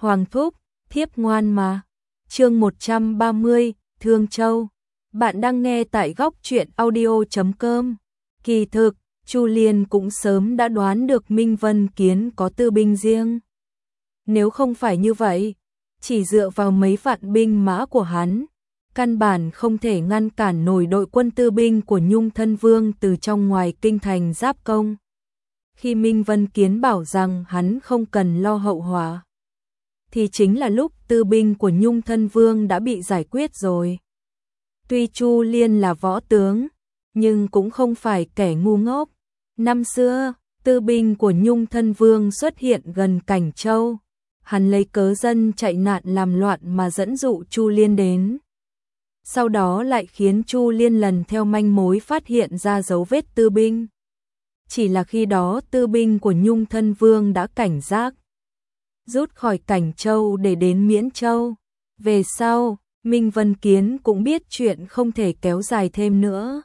Hoàng thúc, thiếp ngoan mà. Chương 130, Thương Châu. Bạn đang nghe tại góc truyện audio.com. Kỳ thực, Chu Liên cũng sớm đã đoán được Minh Vân Kiến có tư binh riêng. Nếu không phải như vậy, chỉ dựa vào mấy vạn binh mã của hắn, căn bản không thể ngăn cản nổi đội quân tư binh của Nhung Thân Vương từ trong ngoài kinh thành giáp công. Khi Minh Vân Kiến bảo rằng hắn không cần lo hậu họa, thì chính là lúc tư binh của Nhung Thân Vương đã bị giải quyết rồi. Tuy Chu Liên là võ tướng, nhưng cũng không phải kẻ ngu ngốc. Năm xưa, tư binh của Nhung Thân Vương xuất hiện gần Cảnh Châu. Hắn lấy cớ dân chạy nạn làm loạn mà dẫn dụ Chu Liên đến. Sau đó lại khiến Chu Liên lần theo manh mối phát hiện ra dấu vết tư binh. Chỉ là khi đó tư binh của Nhung Thân Vương đã cảnh giác, rút khỏi Cảnh Châu để đến Miễn Châu. Về sau, Minh Vân Kiến cũng biết chuyện không thể kéo dài thêm nữa.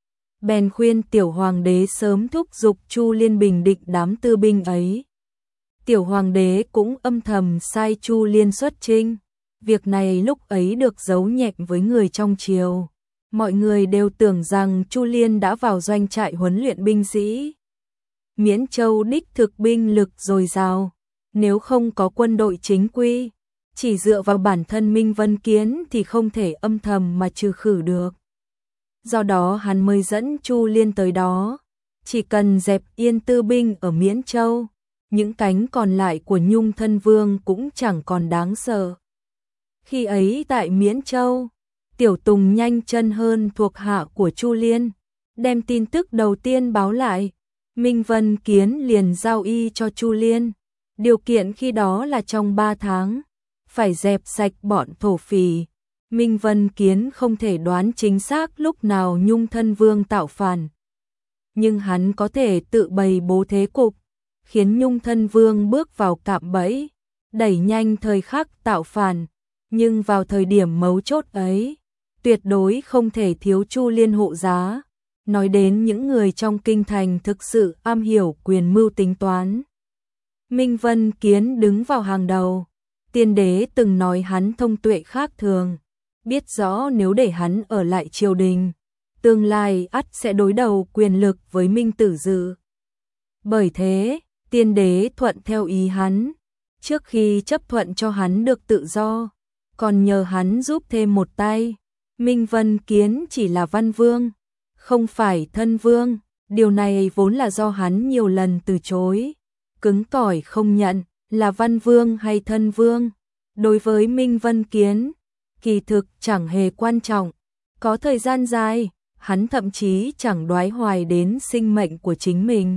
Bèn khuyên Tiểu Hoàng đế sớm thúc giục Chu Liên bình định đám tư binh ấy. Tiểu Hoàng đế cũng âm thầm sai Chu Liên xuất chinh. Việc này lúc ấy được giấu nhẹm với người trong triều. Mọi người đều tưởng rằng Chu Liên đã vào doanh trại huấn luyện binh sĩ. Miễn Châu đích thực binh lực dồi dào, nếu không có quân đội chính quy, chỉ dựa vào bản thân Minh Vân Kiến thì không thể âm thầm mà trừ khử được. Do đó hắn mới dẫn Chu Liên tới đó, chỉ cần dẹp yên tư binh ở Miễn Châu, những cánh còn lại của Nhung Thân Vương cũng chẳng còn đáng sợ. Khi ấy tại Miễn Châu, Tiểu Tùng nhanh chân hơn thuộc hạ của Chu Liên, đem tin tức đầu tiên báo lại. Minh Vân Kiến liền giao y cho Chu Liên, điều kiện khi đó là trong 3 tháng, phải dẹp sạch bọn thổ phỉ. Minh Vân Kiến không thể đoán chính xác lúc nào Nhung Thân Vương tạo phản, nhưng hắn có thể tự bày bố thế cục, khiến Nhung Thân Vương bước vào cạm bẫy, đẩy nhanh thời khắc tạo phản. Nhưng vào thời điểm mấu chốt ấy, tuyệt đối không thể thiếu Chu Liên hộ giá. Nói đến những người trong kinh thành thực sự am hiểu quyền mưu tính toán, Minh Vân Kiến đứng vào hàng đầu. Tiên đế từng nói hắn thông tuệ khác thường, biết rõ nếu để hắn ở lại triều đình, tương lai ắt sẽ đối đầu quyền lực với Minh Tử Dự. Bởi thế, tiên đế thuận theo ý hắn, trước khi chấp thuận cho hắn được tự do, còn nhờ hắn giúp thêm một tay. Minh Vân Kiến chỉ là văn vương, không phải thân vương, điều này vốn là do hắn nhiều lần từ chối, cứng cỏi không nhận. Là văn vương hay thân vương, đối với Minh Vân Kiến, kỳ thực chẳng hề quan trọng. Có thời gian dài, hắn thậm chí chẳng đoái hoài đến sinh mệnh của chính mình.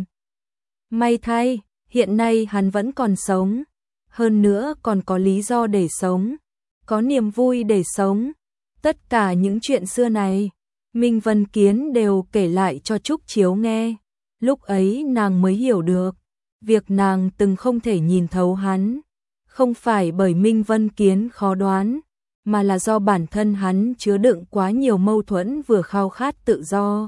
May thay, hiện nay hắn vẫn còn sống, hơn nữa còn có lý do để sống, có niềm vui để sống. Tất cả những chuyện xưa này, Minh Vân Kiến đều kể lại cho Trúc Chiếu nghe. Lúc ấy nàng mới hiểu được, việc nàng từng không thể nhìn thấu hắn, không phải bởi Minh Vân Kiến khó đoán, mà là do bản thân hắn chứa đựng quá nhiều mâu thuẫn, vừa khao khát tự do,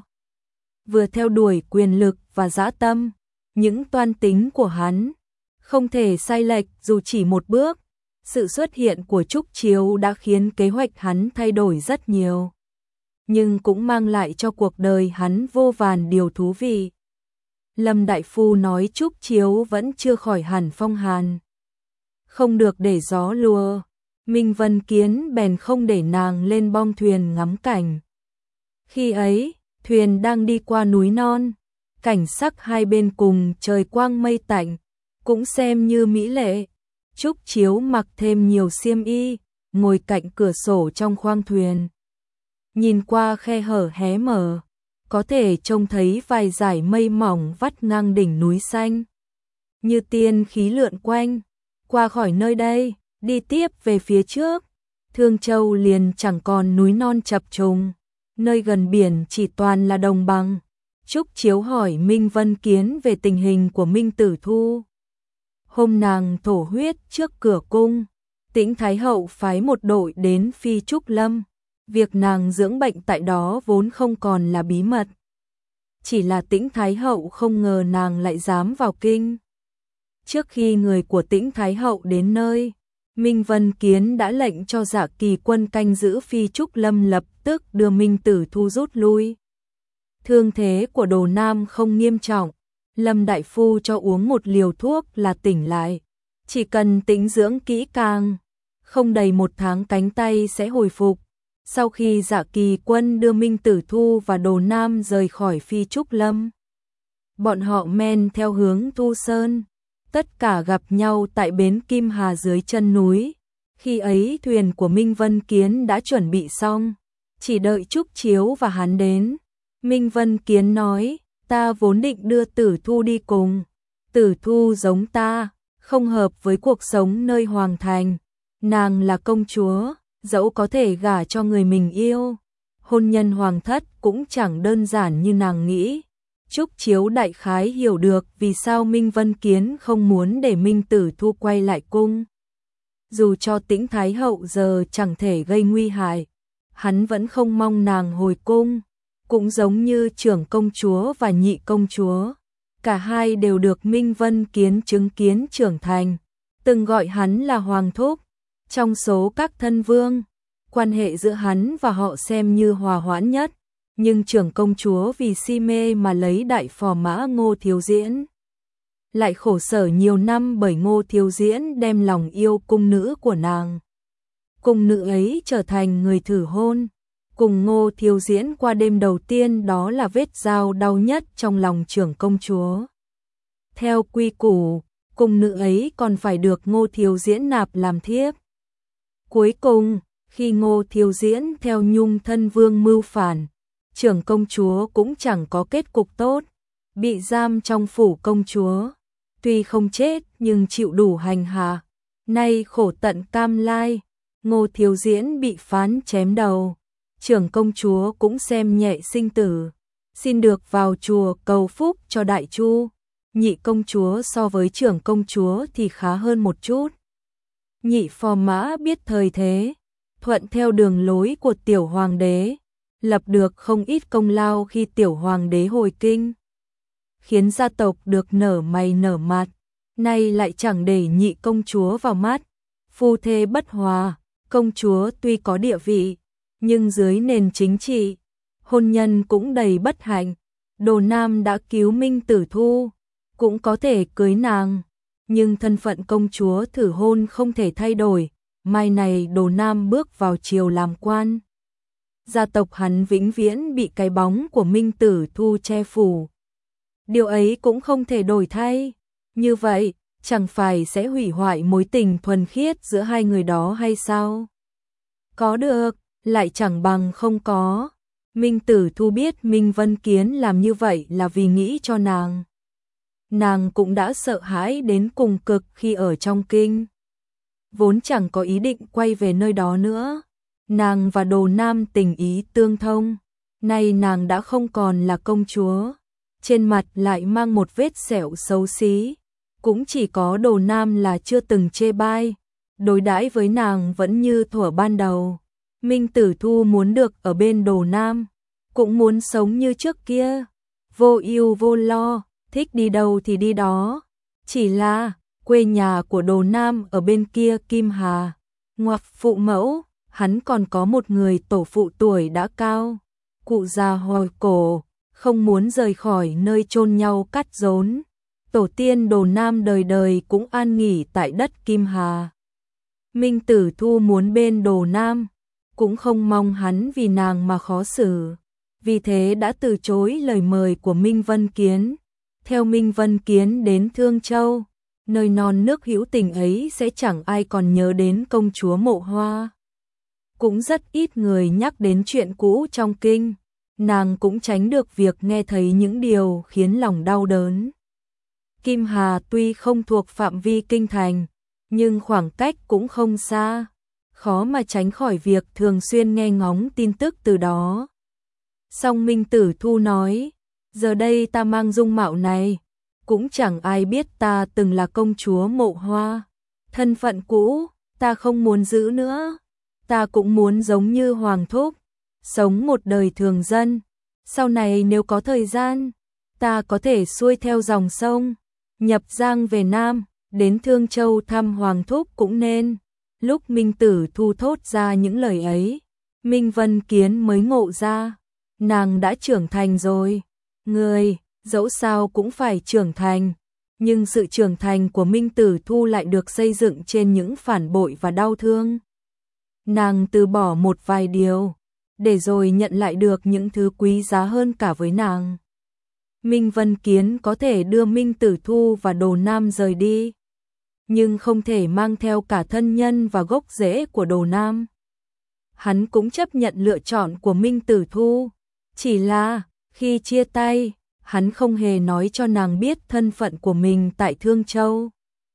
vừa theo đuổi quyền lực và dã tâm. Những toan tính của hắn không thể sai lệch dù chỉ một bước. Sự xuất hiện của Trúc Chiếu đã khiến kế hoạch hắn thay đổi rất nhiều, nhưng cũng mang lại cho cuộc đời hắn vô vàn điều thú vị. Lâm Đại Phu nói Trúc Chiếu vẫn chưa khỏi hẳn phong hàn, không được để gió lùa. Minh Vân Kiến bèn không để nàng lên bong thuyền ngắm cảnh. Khi ấy, thuyền đang đi qua núi non, cảnh sắc hai bên cùng trời quang mây tạnh, cũng xem như mỹ lệ. Trúc Chiếu mặc thêm nhiều xiêm y, ngồi cạnh cửa sổ trong khoang thuyền, nhìn qua khe hở hé mở, có thể trông thấy vài dải mây mỏng vắt ngang đỉnh núi xanh, như tiên khí lượn quanh. Qua khỏi nơi đây, đi tiếp về phía trước, Thương Châu liền chẳng còn núi non chập trùng, nơi gần biển chỉ toàn là đồng bằng. Trúc Chiếu hỏi Minh Vân Kiến về tình hình của Minh Tử Thu. Hôm nàng thổ huyết trước cửa cung, Tĩnh Thái Hậu phái một đội đến Phi Trúc Lâm. Việc nàng dưỡng bệnh tại đó vốn không còn là bí mật, chỉ là Tĩnh Thái Hậu không ngờ nàng lại dám vào kinh. Trước khi người của Tĩnh Thái Hậu đến nơi, Minh Vân Kiến đã lệnh cho Dạ Kỳ Quân canh giữ Phi Trúc Lâm, lập tức đưa Minh Tử Thu rút lui. Thương thế của Đồ Nam không nghiêm trọng, Lâm đại phu cho uống một liều thuốc là tỉnh lại, chỉ cần tĩnh dưỡng kỹ càng, không đầy 1 tháng cánh tay sẽ hồi phục. Sau khi Dạ Kỳ Quân đưa Minh Tử Thu và Đồ Nam rời khỏi Phi Trúc Lâm, bọn họ men theo hướng Thu Sơn, tất cả gặp nhau tại bến Kim Hà dưới chân núi. Khi ấy thuyền của Minh Vân Kiến đã chuẩn bị xong, chỉ đợi Trúc Chiếu và hắn đến. Minh Vân Kiến nói, ta vốn định đưa Tử Thu đi cùng. Tử Thu giống ta, không hợp với cuộc sống nơi hoàng thành. Nàng là công chúa, dẫu có thể gả cho người mình yêu, hôn nhân hoàng thất cũng chẳng đơn giản như nàng nghĩ. Trúc Chiếu đại khái hiểu được vì sao Minh Vân Kiến không muốn để Minh Tử Thu quay lại cung. Dù cho Tĩnh Thái Hậu giờ chẳng thể gây nguy hại, hắn vẫn không mong nàng hồi cung. Cũng giống như trưởng công chúa và nhị công chúa, cả hai đều được Minh Vân Kiến chứng kiến trưởng thành, từng gọi hắn là Hoàng Thúc. Trong số các thân vương, quan hệ giữa hắn và họ xem như hòa hoãn nhất, nhưng trưởng công chúa vì si mê mà lấy đại phò mã Ngô Thiếu Diễn, lại khổ sở nhiều năm bởi Ngô Thiếu Diễn đem lòng yêu cung nữ của nàng. Cung nữ ấy trở thành người thử hôn, cùng Ngô Thiếu Diễn qua đêm đầu tiên, đó là vết dao đau nhất trong lòng trưởng công chúa. Theo quy củ, cung nữ ấy còn phải được Ngô Thiếu Diễn nạp làm thiếp. Cuối cùng, khi Ngô Thiếu Diễn theo Nhung thân vương mưu phản, trưởng công chúa cũng chẳng có kết cục tốt, bị giam trong phủ công chúa. Tuy không chết nhưng chịu đủ hành hạ, nay khổ tận cam lai. Ngô Thiếu Diễn bị phán chém đầu, trưởng công chúa cũng xem nhẹ sinh tử, xin được vào chùa cầu phúc cho Đại Chu. Nhị công chúa so với trưởng công chúa thì khá hơn một chút. Nhị phò mã biết thời thế, thuận theo đường lối của tiểu hoàng đế, lập được không ít công lao khi tiểu hoàng đế hồi kinh, khiến gia tộc được nở mày nở mặt. Nay lại chẳng để nhị công chúa vào mắt, phu thê bất hòa. Công chúa tuy có địa vị, nhưng dưới nền chính trị, hôn nhân cũng đầy bất hạnh. Đồ Nam đã cứu Minh Tử Thu, cũng có thể cưới nàng, nhưng thân phận công chúa thử hôn không thể thay đổi. Mai này Đồ Nam bước vào triều làm quan, gia tộc hắn vĩnh viễn bị cái bóng của Minh Tử Thu che phủ. Điều ấy cũng không thể đổi thay. Như vậy, chẳng phải sẽ hủy hoại mối tình thuần khiết giữa hai người đó hay sao? Có được, lại chẳng bằng không có. Minh Tử Thu biết Minh Vân Kiến làm như vậy là vì nghĩ cho nàng. Nàng cũng đã sợ hãi đến cùng cực khi ở trong kinh, vốn chẳng có ý định quay về nơi đó nữa. Nàng và Đồ Nam tình ý tương thông, nay nàng đã không còn là công chúa, trên mặt lại mang một vết sẹo xấu xí. Cũng chỉ có Đồ Nam là chưa từng chê bai, đối đãi với nàng vẫn như thuở ban đầu. Minh Tử Thu muốn được ở bên Đồ Nam, cũng muốn sống như trước kia, vô ưu vô lo, thích đi đâu thì đi đó. Chỉ là quê nhà của Đồ Nam ở bên kia Kim Hà, ngoặc phụ mẫu, hắn còn có một người tổ phụ tuổi đã cao, cụ già hồi cổ, không muốn rời khỏi nơi chôn nhau cắt rốn. Tổ tiên Đồ Nam đời đời cũng an nghỉ tại đất Kim Hà. Minh Tử Thu muốn bên Đồ Nam, cũng không mong hắn vì nàng mà khó xử, vì thế đã từ chối lời mời của Minh Vân Kiến. Theo Minh Vân Kiến đến Thương Châu, nơi non nước hữu tình ấy sẽ chẳng ai còn nhớ đến công chúa Mộ Hoa. Cũng rất ít người nhắc đến chuyện cũ trong kinh, nàng cũng tránh được việc nghe thấy những điều khiến lòng đau đớn. Kim Hà tuy không thuộc phạm vi kinh thành, nhưng khoảng cách cũng không xa, khó mà tránh khỏi việc thường xuyên nghe ngóng tin tức từ đó. Song Minh Tử Thu nói, giờ đây ta mang dung mạo này, cũng chẳng ai biết ta từng là công chúa Mộ Hoa. Thân phận cũ, ta không muốn giữ nữa, ta cũng muốn giống như Hoàng Thúc, sống một đời thường dân. Sau này nếu có thời gian, ta có thể xuôi theo dòng sông, nhập Giang về Nam, đến Thương Châu thăm Hoàng Thúc cũng nên. Lúc Minh Tử Thu thốt ra những lời ấy, Minh Vân Kiến mới ngộ ra, nàng đã trưởng thành rồi. Người, dẫu sao cũng phải trưởng thành, nhưng sự trưởng thành của Minh Tử Thu lại được xây dựng trên những phản bội và đau thương. Nàng từ bỏ một vài điều, để rồi nhận lại được những thứ quý giá hơn cả với nàng. Minh Vân Kiến có thể đưa Minh Tử Thu và Đồ Nam rời đi, nhưng không thể mang theo cả thân nhân và gốc rễ của Đồ Nam. Hắn cũng chấp nhận lựa chọn của Minh Tử Thu, chỉ là khi chia tay, hắn không hề nói cho nàng biết thân phận của mình tại Thương Châu.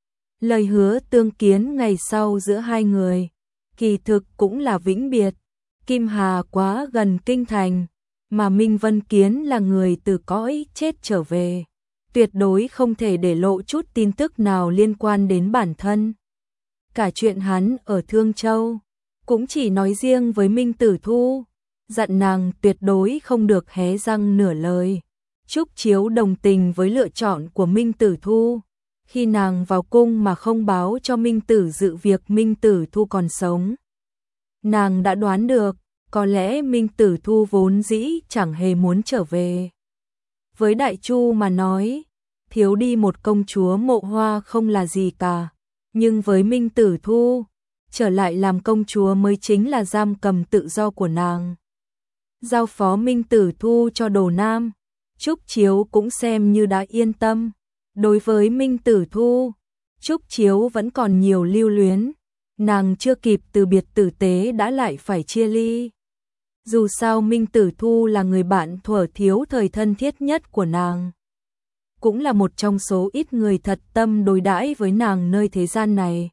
Lời hứa tương kiến ngày sau giữa hai người, kỳ thực cũng là vĩnh biệt. Kim Hà quá gần kinh thành, mà Minh Vân Kiến là người từ cõi chết trở về, tuyệt đối không thể để lộ chút tin tức nào liên quan đến bản thân. Cả chuyện hắn ở Thương Châu, cũng chỉ nói riêng với Minh Tử Thu, dặn nàng tuyệt đối không được hé răng nửa lời. Trúc Chiếu đồng tình với lựa chọn của Minh Tử Thu, khi nàng vào cung mà không báo cho Minh Tử Dự việc Minh Tử Thu còn sống. Nàng đã đoán được, có lẽ Minh Tử Thu vốn dĩ chẳng hề muốn trở về. Với Đại Chu mà nói, thiếu đi một công chúa Mộ Hoa không là gì cả, nhưng với Minh Tử Thu, trở lại làm công chúa mới chính là giam cầm tự do của nàng. Giao phó Minh Tử Thu cho Đồ Nam, Trúc Chiếu cũng xem như đã yên tâm. Đối với Minh Tử Thu, Trúc Chiếu vẫn còn nhiều lưu luyến, nàng chưa kịp từ biệt tử tế đã lại phải chia ly. Dù sao Minh Tử Thu là người bạn thuở thiếu thời thân thiết nhất của nàng, cũng là một trong số ít người thật tâm đối đãi với nàng nơi thế gian này.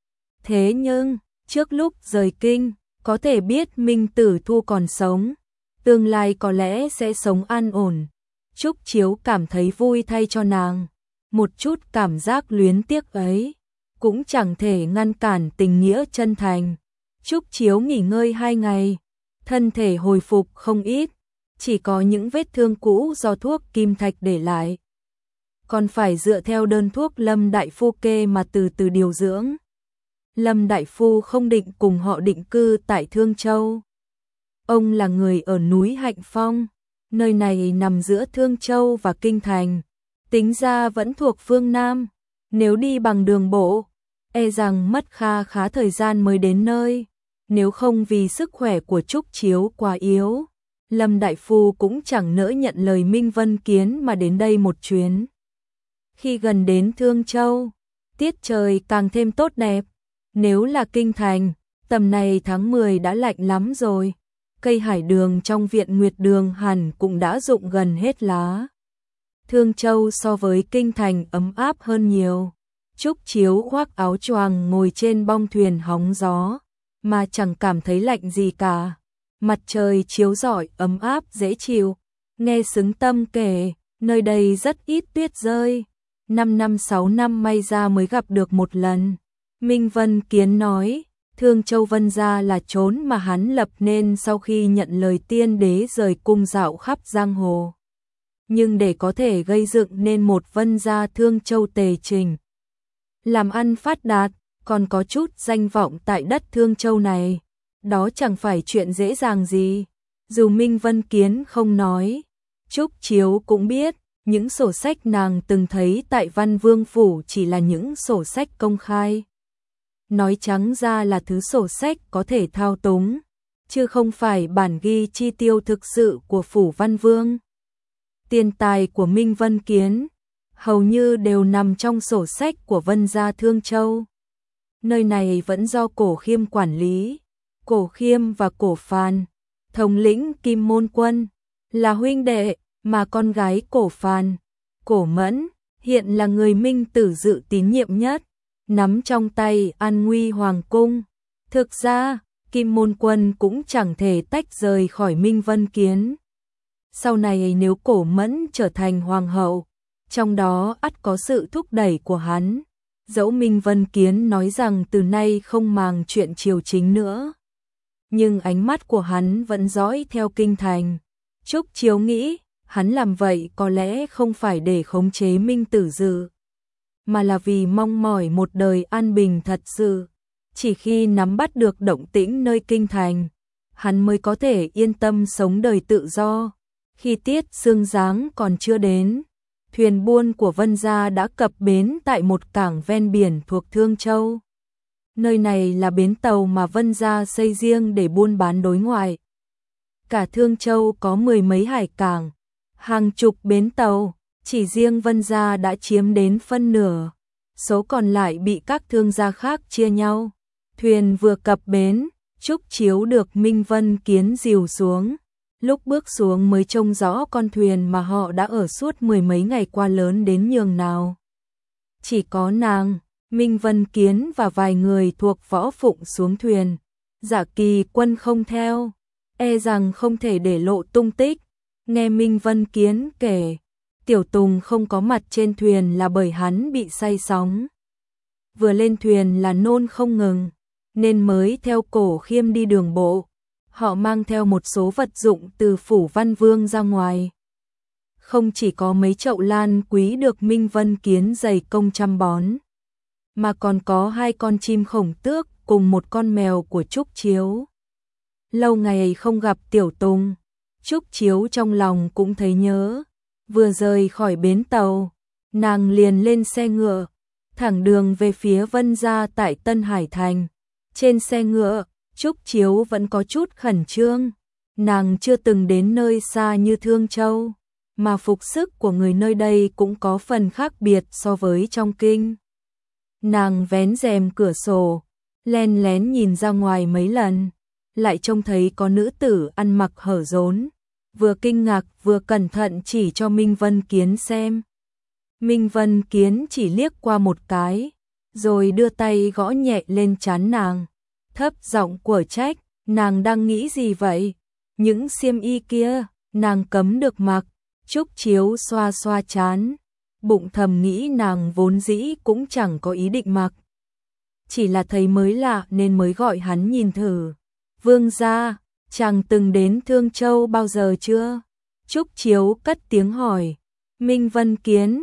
Thế nhưng, trước lúc rời kinh, có thể biết Minh Tử Thu còn sống, tương lai có lẽ sẽ sống an ổn. Trúc Chiếu cảm thấy vui thay cho nàng, một chút cảm giác luyến tiếc ấy cũng chẳng thể ngăn cản tình nghĩa chân thành. Trúc Chiếu nghỉ ngơi 2 ngày, thân thể hồi phục không ít, chỉ có những vết thương cũ do thuốc kim thạch để lại. Còn phải dựa theo đơn thuốc Lâm Đại Phu kê mà từ từ điều dưỡng. Lâm Đại Phu không định cùng họ định cư tại Thương Châu. Ông là người ở núi Hạnh Phong, nơi này nằm giữa Thương Châu và Kinh Thành, tính ra vẫn thuộc phương Nam, nếu đi bằng đường bộ, e rằng mất khá thời gian mới đến nơi, nếu không vì sức khỏe của Trúc Chiếu quá yếu, Lâm Đại Phu cũng chẳng nỡ nhận lời Minh Vân Kiến mà đến đây một chuyến. Khi gần đến Thương Châu, tiết trời càng thêm tốt đẹp, nếu là Kinh Thành, tầm này tháng 10 đã lạnh lắm rồi, cây hải đường trong viện Nguyệt Đường hẳn cũng đã rụng gần hết lá. Thương Châu so với Kinh Thành ấm áp hơn nhiều. Trúc Chiếu khoác áo choàng ngồi trên bong thuyền hóng gió, mà chẳng cảm thấy lạnh gì cả. Mặt trời chiếu rọi ấm áp dễ chịu. Nghe Xứng Tâm kể, nơi đây rất ít tuyết rơi. 5 năm 6 năm may ra mới gặp được một lần. Minh Vân Kiến nói, Thương Châu Vân Gia là chốn mà hắn lập nên sau khi nhận lời tiên đế rời cung dạo khắp giang hồ. Nhưng để có thể gây dựng nên một Vân Gia Thương Châu tề chỉnh, làm ăn phát đạt, còn có chút danh vọng tại đất Thương Châu này, đó chẳng phải chuyện dễ dàng gì. Dù Minh Vân Kiến không nói, Trúc Chiếu cũng biết, những sổ sách nàng từng thấy tại Văn Vương Phủ chỉ là những sổ sách công khai. Nói trắng ra là thứ sổ sách có thể thao túng, chứ không phải bản ghi chi tiêu thực sự của Phủ Văn Vương. Tiền tài của Minh Vân Kiến hầu như đều nằm trong sổ sách của Vân Gia Thương Châu. Nơi này vẫn do Cổ Khiêm quản lý. Cổ Khiêm và Cổ Phàn, thống lĩnh Kim Môn Quân, là huynh đệ, mà con gái Cổ Phàn, Cổ Mẫn, hiện là người Minh Tử Dự tín nhiệm nhất, nắm trong tay an nguy hoàng cung. Thực ra, Kim Môn Quân cũng chẳng thể tách rời khỏi Minh Vân Kiến. Sau này nếu Cổ Mẫn trở thành hoàng hậu, trong đó ắt có sự thúc đẩy của hắn. Dẫu Minh Vân Kiến nói rằng từ nay không màng chuyện triều chính nữa, nhưng ánh mắt của hắn vẫn dõi theo Kinh Thành. Trúc Chiếu nghĩ, hắn làm vậy có lẽ không phải để khống chế Minh Tử Dự, mà là vì mong mỏi một đời an bình thật sự. chỉ khi nắm bắt được động tĩnh nơi kinh thành, hắn mới có thể yên tâm sống đời tự do. Khi tiết sương giáng còn chưa đến, thuyền buôn của Vân gia đã cập bến tại một cảng ven biển thuộc Thương Châu. Nơi này là bến tàu mà Vân gia xây riêng để buôn bán đối ngoại. Cả Thương Châu có mười mấy hải cảng, hàng chục bến tàu, chỉ riêng Vân gia đã chiếm đến phân nửa, số còn lại bị các thương gia khác chia nhau. Thuyền vừa cập bến, Trúc Chiếu được Minh Vân Kiến dìu xuống. Lúc bước xuống mới trông rõ con thuyền mà họ đã ở suốt mười mấy ngày qua lớn đến nhường nào. Chỉ có nàng, Minh Vân Kiến và vài người thuộc Võ Phụng xuống thuyền. Dạ Kỳ Quân không theo, e rằng không thể để lộ tung tích. Nghe Minh Vân Kiến kể, Tiểu Tùng không có mặt trên thuyền là bởi hắn bị say sóng. Vừa lên thuyền là nôn không ngừng, nên mới theo Cổ Khiêm đi đường bộ. Họ mang theo một số vật dụng từ phủ Văn Vương ra ngoài. Không chỉ có mấy chậu lan quý được Minh Vân Kiến dày công chăm bón, mà còn có 2 con chim khổng tước cùng một con mèo của Trúc Chiếu. Lâu ngày không gặp Tiểu Tùng, Trúc Chiếu trong lòng cũng thấy nhớ. Vừa rời khỏi bến tàu, nàng liền lên xe ngựa, thẳng đường về phía Vân gia tại Tân Hải Thành. Trên xe ngựa, Trúc Chiếu vẫn có chút khẩn trương. Nàng chưa từng đến nơi xa như Thương Châu, mà phục sức của người nơi đây cũng có phần khác biệt so với trong kinh. Nàng vén rèm cửa sổ, len lén nhìn ra ngoài mấy lần, lại trông thấy có nữ tử ăn mặc hở rốn, vừa kinh ngạc vừa cẩn thận chỉ cho Minh Vân Kiến xem. Minh Vân Kiến chỉ liếc qua một cái, rồi đưa tay gõ nhẹ lên trán nàng, thấp giọng của trách, nàng đang nghĩ gì vậy? Những xiêm y kia, nàng cấm được mặc. Trúc Chiếu xoa xoa trán, bụng thầm nghĩ nàng vốn dĩ cũng chẳng có ý định mặc. Chỉ là thấy mới lạ nên mới gọi hắn nhìn thử. Vương gia, chàng từng đến Thương Châu bao giờ chưa? Trúc Chiếu cất tiếng hỏi. Minh Vân Kiến,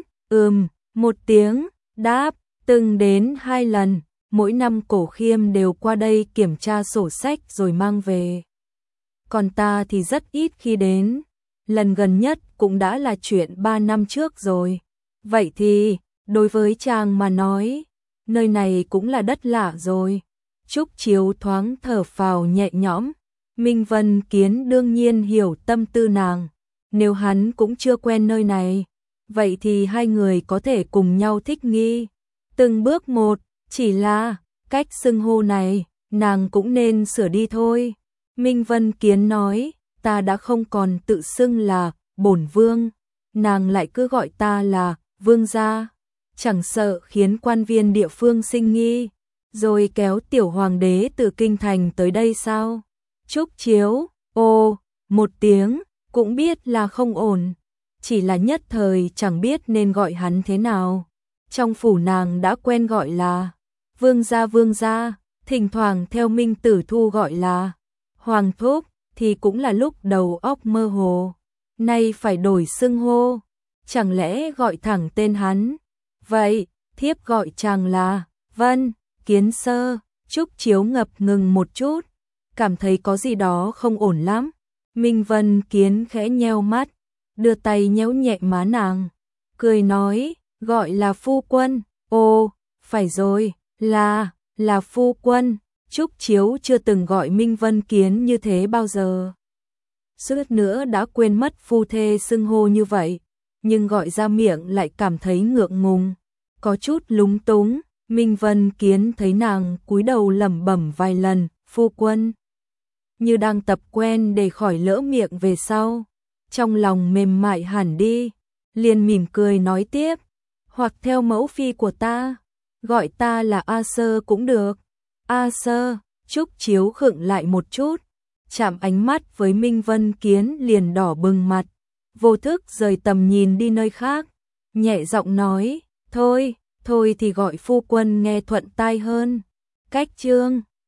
một tiếng, đáp, từng đến 2 lần, mỗi năm Cổ Khiêm đều qua đây kiểm tra sổ sách rồi mang về. Còn ta thì rất ít khi đến, lần gần nhất cũng đã là chuyện 3 năm trước rồi. Vậy thì, đối với chàng mà nói, nơi này cũng là đất lạ rồi. Trúc Chiếu thoáng thở phào nhẹ nhõm. Minh Vân Kiến đương nhiên hiểu tâm tư nàng, nếu hắn cũng chưa quen nơi này, vậy thì hai người có thể cùng nhau thích nghi. Từng bước một, chỉ là cách xưng hô này, nàng cũng nên sửa đi thôi. Minh Vân Kiến nói, ta đã không còn tự xưng là bổn vương, nàng lại cứ gọi ta là vương gia, chẳng sợ khiến quan viên địa phương sinh nghi, rồi kéo tiểu hoàng đế từ kinh thành tới đây sao? Trúc Chiếu, một tiếng, cũng biết là không ổn, chỉ là nhất thời chẳng biết nên gọi hắn thế nào. Trong phủ nàng đã quen gọi là vương gia, thỉnh thoảng theo Minh Tử Thu gọi là hoàng thúc, thì cũng là lúc đầu óc mơ hồ. Nay phải đổi xưng hô, chẳng lẽ gọi thẳng tên hắn? Vậy, thiếp gọi chàng là Vân Kiến Sơ. Trúc Chiếu ngập ngừng một chút, cảm thấy có gì đó không ổn lắm. Minh Vân Kiến khẽ nheo mắt, đưa tay nhéo nhẹ má nàng, cười nói, gọi là phu quân. Phải rồi, là phu quân. Trúc Chiếu chưa từng gọi Minh Vân Kiến như thế bao giờ. Suýt nữa đã quên mất phu thê xưng hô như vậy, nhưng gọi ra miệng lại cảm thấy ngượng ngùng, có chút lúng túng. Minh Vân Kiến thấy nàng cúi đầu lẩm bẩm vài lần, phu quân, như đang tập quen để khỏi lỡ miệng về sau. Trong lòng mềm mại hẳn đi, liền mỉm cười nói tiếp, hoặc theo mẫu phi của ta, gọi ta là A Sơ cũng được. A Sơ. Trúc Chiếu khựng lại một chút, chạm ánh mắt với Minh Vân Kiến liền đỏ bừng mặt, vô thức rời tầm nhìn đi nơi khác, nhẹ giọng nói, thôi thì gọi phu quân nghe thuận tai hơn. Cách chương